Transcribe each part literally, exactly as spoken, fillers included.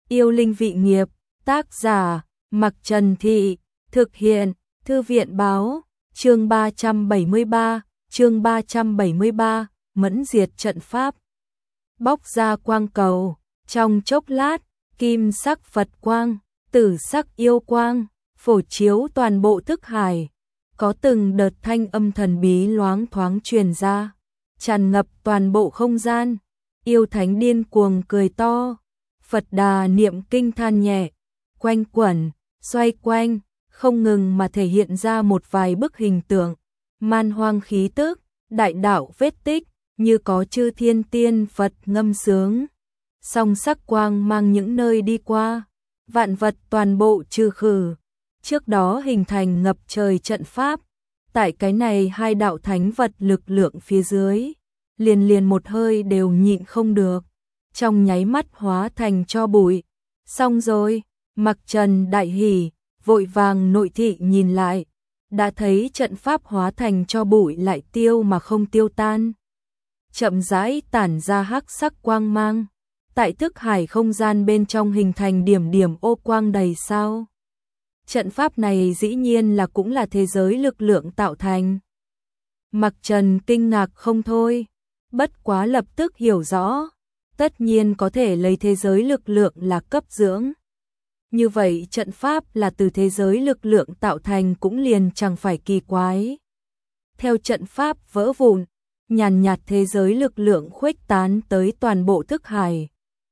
Yêu linh vị nghiệp, tác giả, Mặc Trần Thị, thực hiện, Thư viện báo, chương ba trăm bảy mươi ba, chương ba trăm bảy mươi ba, mẫn diệt trận pháp. Bóc ra quang cầu, trong chốc lát, kim sắc Phật quang, tử sắc yêu quang, phổ chiếu toàn bộ thức hải. Có từng đợt thanh âm thần bí loáng thoáng truyền ra, tràn ngập toàn bộ không gian. Yêu thánh điên cuồng cười to, Phật Đà niệm kinh than nhẹ, quanh quẩn, xoay quanh, không ngừng mà thể hiện ra một vài bức hình tượng, man hoang khí tức, đại đạo vết tích, như có chư thiên tiên Phật ngâm sướng. Song sắc quang mang những nơi đi qua, vạn vật toàn bộ trừ khử, trước đó hình thành ngập trời trận pháp. Tại cái này hai đạo thánh vật lực lượng phía dưới, liền liền một hơi đều nhịn không được, trong nháy mắt hóa thành tro bụi. Xong rồi, Mặc Trần đại hỉ, vội vàng nội thị nhìn lại, đã thấy trận pháp hóa thành tro bụi lại tiêu mà không tiêu tan, chậm rãi tản ra hắc sắc quang mang, tại thức hải không gian bên trong hình thành điểm điểm ô quang đầy sao. Trận pháp này dĩ nhiên là cũng là thế giới lực lượng tạo thành. Mặc Trần kinh ngạc không thôi, bất quá lập tức hiểu rõ, tất nhiên có thể lấy thế giới lực lượng là cấp dưỡng. Như vậy trận pháp là từ thế giới lực lượng tạo thành cũng liền chẳng phải kỳ quái. Theo trận pháp vỡ vụn, nhàn nhạt thế giới lực lượng khuếch tán tới toàn bộ thức hải.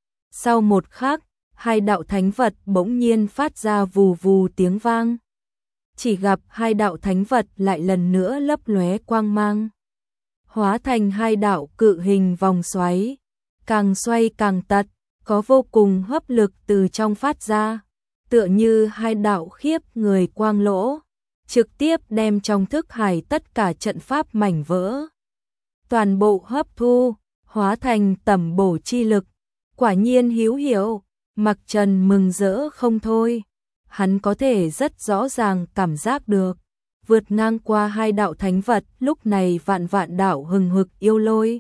Sau một khắc, hai đạo thánh vật bỗng nhiên phát ra vù vù tiếng vang. Chỉ gặp hai đạo thánh vật lại lần nữa lấp lóe quang mang, hóa thành hai đạo cự hình vòng xoáy, càng xoay càng tật, có vô cùng hấp lực từ trong phát ra, tựa như hai đạo khiếp người quang lỗ, trực tiếp đem trong thức hải tất cả trận pháp mảnh vỡ, toàn bộ hấp thu, hóa thành tẩm bổ chi lực. Quả nhiên hữu hiệu. Mặc Trần mừng rỡ không thôi, hắn có thể rất rõ ràng cảm giác được, vượt ngang qua hai đạo thánh vật, lúc này vạn vạn đạo hừng hực yêu lôi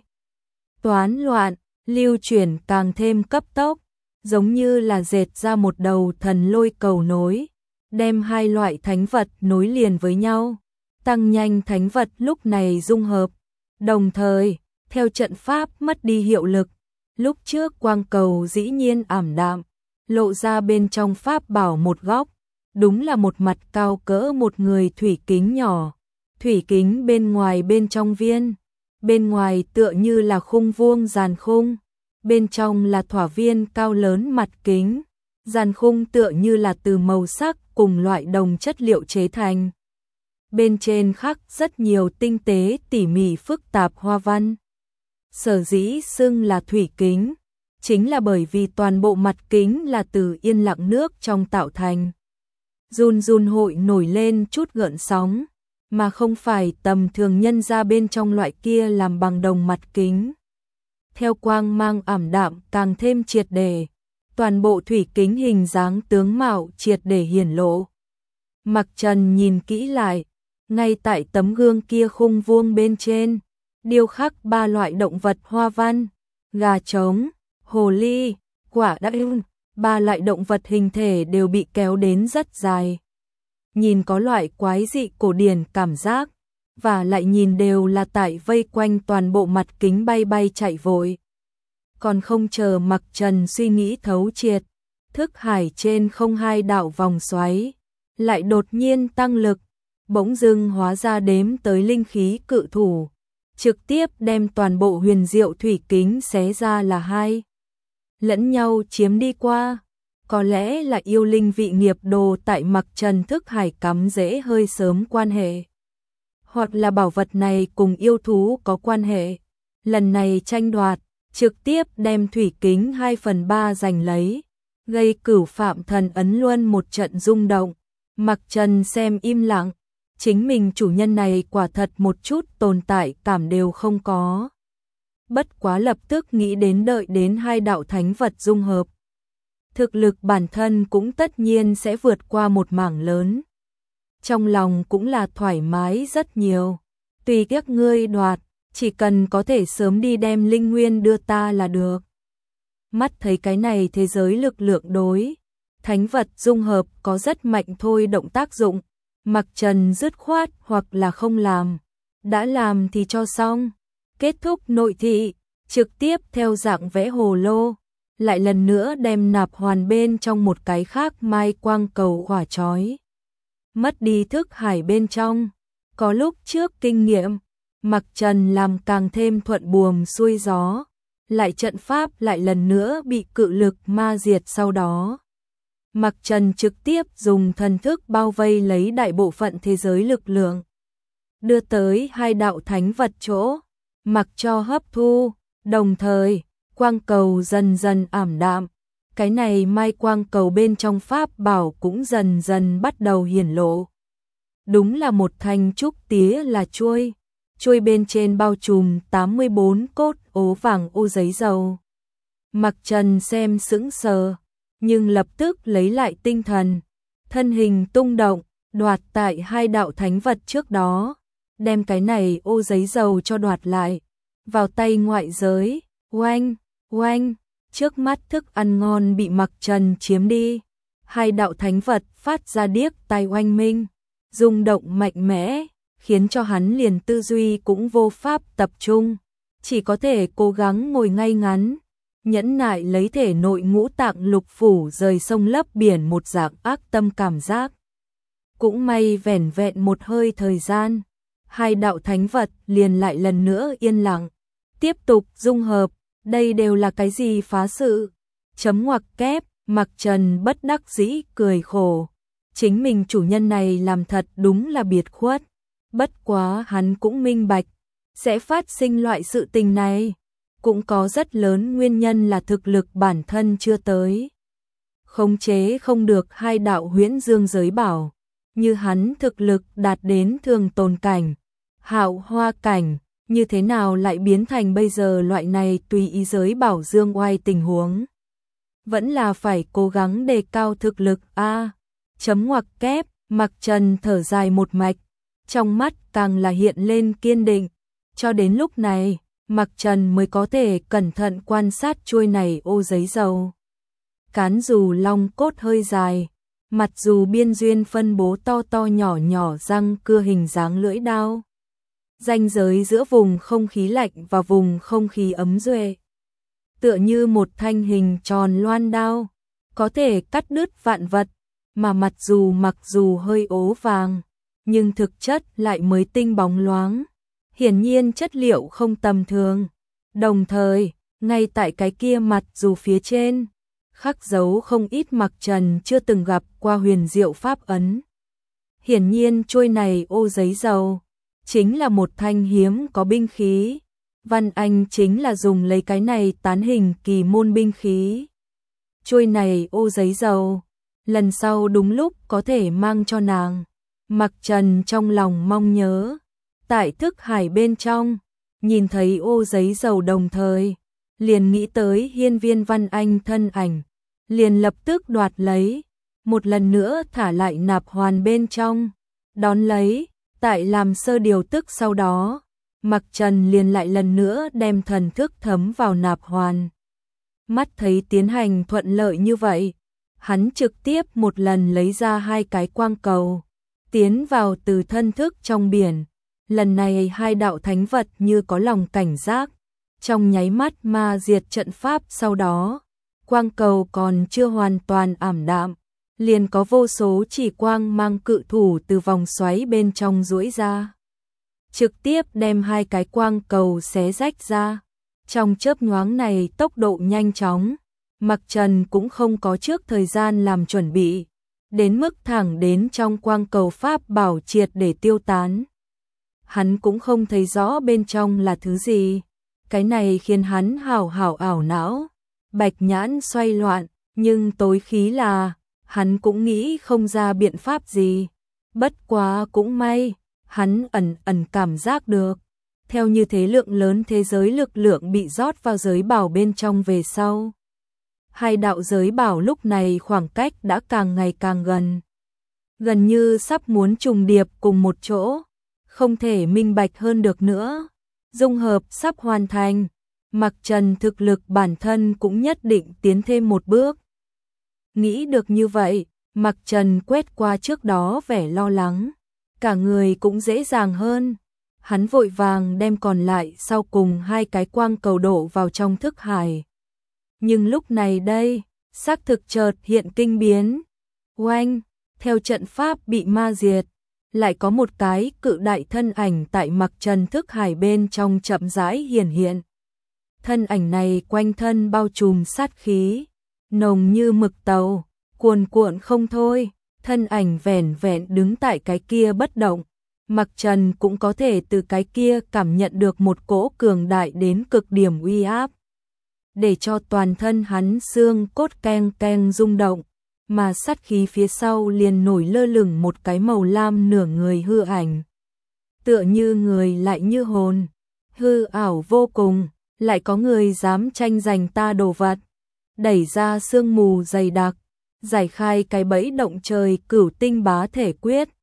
toán loạn, lưu chuyển càng thêm cấp tốc, giống như là dệt ra một đầu thần lôi cầu nối, đem hai loại thánh vật nối liền với nhau, tăng nhanh thánh vật lúc này dung hợp. Đồng thời, theo trận pháp mất đi hiệu lực, lúc trước quang cầu dĩ nhiên ảm đạm, lộ ra bên trong pháp bảo một góc, đúng là một mặt cao cỡ một người thủy kính nhỏ. Thủy kính bên ngoài bên trong viên, bên ngoài tựa như là khung vuông giàn khung, bên trong là thỏa viên cao lớn mặt kính, giàn khung tựa như là từ màu sắc cùng loại đồng chất liệu chế thành. Bên trên khắc rất nhiều tinh tế tỉ mỉ phức tạp hoa văn. Sở dĩ xưng là thủy kính, chính là bởi vì toàn bộ mặt kính là từ yên lặng nước trong tạo thành. Run run hội nổi lên chút gợn sóng, mà không phải tầm thường nhân ra bên trong loại kia làm bằng đồng mặt kính. Theo quang mang ảm đạm càng thêm triệt để, toàn bộ thủy kính hình dáng tướng mạo triệt để hiển lộ. Mặc Trần nhìn kỹ lại, ngay tại tấm gương kia khung vuông bên trên, điêu khắc ba loại động vật hoa văn, gà trống, hồ ly, quả đắc ưng, ba loại động vật hình thể đều bị kéo đến rất dài. Nhìn có loại quái dị cổ điển cảm giác, và lại nhìn đều là tại vây quanh toàn bộ mặt kính bay bay chạy vội. Còn không chờ Mặc Trần suy nghĩ thấu triệt, thức hải trên không hai đạo vòng xoáy, lại đột nhiên tăng lực, bỗng dưng hóa ra đếm tới linh khí cự thủ, trực tiếp đem toàn bộ huyền diệu thủy kính xé ra là hai, lẫn nhau chiếm đi qua. Có lẽ là yêu linh vị nghiệp đồ tại Mặc Trần thức hải cắm rễ hơi sớm quan hệ, hoặc là bảo vật này cùng yêu thú có quan hệ. Lần này tranh đoạt, trực tiếp đem thủy kính hai phần ba giành lấy, gây cửu phạm thần ấn luân một trận rung động. Mặc Trần xem im lặng, chính mình chủ nhân này quả thật một chút tồn tại cảm đều không có. Bất quá lập tức nghĩ đến đợi đến hai đạo thánh vật dung hợp, thực lực bản thân cũng tất nhiên sẽ vượt qua một mảng lớn. Trong lòng cũng là thoải mái rất nhiều, tùy các ngươi đoạt, chỉ cần có thể sớm đi đem linh nguyên đưa ta là được. mắt thấy cái này thế giới lực lượng đối. Thánh vật dung hợp có rất mạnh thôi động tác dụng, Mặc Trần dứt khoát hoặc là không làm. Đã làm thì cho xong. Kết thúc nội thị, trực tiếp theo dạng vẽ hồ lô. Lại lần nữa đem nạp hoàn bên trong một cái khác mai quang cầu hỏa chói. Mất đi thức hải bên trong. Có lúc trước kinh nghiệm, Mặc Trần làm càng thêm thuận buồm xuôi gió. Lại trận pháp lại lần nữa bị cự lực ma diệt sau đó. Mặc Trần trực tiếp dùng thần thức bao vây lấy đại bộ phận thế giới lực lượng. Đưa tới hai đạo thánh vật chỗ, mặc cho hấp thu, đồng thời, quang cầu dần dần ảm đạm. Cái này mai quang cầu bên trong pháp bảo cũng dần dần bắt đầu hiển lộ. Đúng là một thanh trúc tía là chuôi. Chuôi bên trên bao trùm tám mươi bốn cốt ố vàng ô giấy dầu. Mặc Trần xem sững sờ, nhưng lập tức lấy lại tinh thần. Thân hình tung động, đoạt tại hai đạo thánh vật trước đó. Đem cái này ô giấy dầu cho đoạt lại. Vào tay ngoại giới, oanh, oanh, trước mắt thức ăn ngon bị Mặc Trần chiếm đi. Hai đạo thánh vật phát ra điếc tai oanh minh, rung động mạnh mẽ, khiến cho hắn liền tư duy cũng vô pháp tập trung. Chỉ có thể cố gắng ngồi ngay ngắn, nhẫn nại lấy thể nội ngũ tạng lục phủ rời sông lấp biển một dạng ác tâm cảm giác. Cũng may vẻn vẹn một hơi thời gian, hai đạo thánh vật liền lại lần nữa yên lặng, tiếp tục dung hợp. Đây đều là cái gì phá sự? Chấm ngoặc kép, Mặc Trần bất đắc dĩ cười khổ. Chính mình chủ nhân này làm thật đúng là biệt khuất. Bất quá hắn cũng minh bạch, sẽ phát sinh loại sự tình này. Cũng có rất lớn nguyên nhân là thực lực bản thân chưa tới. Khống chế không được hai đạo huyễn dương giới bảo. Như hắn thực lực đạt đến thường tồn cảnh, hạo hoa cảnh, như thế nào lại biến thành bây giờ loại này tùy ý giới bảo dương oai tình huống. Vẫn là phải cố gắng đề cao thực lực a. Chấm ngoặc kép, Mặc Trần thở dài một mạch, trong mắt càng là hiện lên kiên định. Cho đến lúc này, Mặc Trần mới có thể cẩn thận quan sát chuôi này ô giấy dầu. Cán dù long cốt hơi dài, mặt dù biên duyên phân bố to to nhỏ nhỏ răng cưa hình dáng lưỡi đao. Ranh giới giữa vùng không khí lạnh và vùng không khí ấm duệ. Tựa như một thanh hình tròn loan đao, có thể cắt đứt vạn vật, mà mặt dù mặc dù hơi ố vàng, nhưng thực chất lại mới tinh bóng loáng. Hiển nhiên chất liệu không tầm thường. Đồng thời, ngay tại cái kia mặt dù phía trên, khắc dấu không ít Mặc Trần chưa từng gặp qua huyền diệu pháp ấn. Hiển nhiên chuôi này ô giấy dầu chính là một thanh hiếm có binh khí. Văn Anh chính là dùng lấy cái này tán hình kỳ môn binh khí. Chuôi này ô giấy dầu, lần sau đúng lúc có thể mang cho nàng. Mặc Trần trong lòng mong nhớ. Tại thức hải bên trong, nhìn thấy ô giấy dầu đồng thời, liền nghĩ tới hiên viên Văn Anh thân ảnh, liền lập tức đoạt lấy, một lần nữa thả lại nạp hoàn bên trong, đón lấy, tại làm sơ điều tức sau đó, Mặc Trần liền lại lần nữa đem thần thức thấm vào nạp hoàn. Mắt thấy tiến hành thuận lợi như vậy, hắn trực tiếp một lần lấy ra hai cái quang cầu, tiến vào từ thân thức trong biển. Lần này hai đạo thánh vật như có lòng cảnh giác, trong nháy mắt ma diệt trận pháp sau đó, quang cầu còn chưa hoàn toàn ảm đạm, liền có vô số chỉ quang mang cự thủ từ vòng xoáy bên trong duỗi ra. Trực tiếp đem hai cái quang cầu xé rách ra, trong chớp nhoáng này tốc độ nhanh chóng, Mặc Trần cũng không có trước thời gian làm chuẩn bị, đến mức thẳng đến trong quang cầu pháp bảo triệt để tiêu tán. Hắn cũng không thấy rõ bên trong là thứ gì. Cái này khiến hắn hào hào ảo não, bạch nhãn xoay loạn, nhưng tối khí là, hắn cũng nghĩ không ra biện pháp gì. Bất quá cũng may, hắn ẩn ẩn cảm giác được. Theo như thế lượng lớn thế giới lực lượng bị rót vào giới bảo bên trong về sau. Hai đạo giới bảo lúc này khoảng cách đã càng ngày càng gần. Gần như sắp muốn trùng điệp cùng một chỗ. Không thể minh bạch hơn được nữa. Dung hợp sắp hoàn thành. Mặc Trần thực lực bản thân cũng nhất định tiến thêm một bước. Nghĩ được như vậy, Mặc Trần quét qua trước đó vẻ lo lắng, cả người cũng dễ dàng hơn. Hắn vội vàng đem còn lại sau cùng hai cái quang cầu đổ vào trong thức hải. Nhưng lúc này đây, xác thực chợt hiện kinh biến. Oanh, theo trận pháp bị ma diệt, lại có một cái cự đại thân ảnh tại Mặc Trần thức hải bên trong chậm rãi hiển hiện. Thân ảnh này quanh thân bao trùm sát khí, nồng như mực tàu, cuồn cuộn không thôi. Thân ảnh vẻn vẹn đứng tại cái kia bất động. Mặc Trần cũng có thể từ cái kia cảm nhận được một cỗ cường đại đến cực điểm uy áp, để cho toàn thân hắn xương cốt keng keng rung động, mà sát khí phía sau liền nổi lơ lửng một cái màu lam nửa người hư ảnh. Tựa như người lại như hồn, hư ảo vô cùng, lại có người dám tranh giành ta đồ vật. Đẩy ra sương mù dày đặc, giải khai cái bẫy động trời cửu tinh bá thể quyết,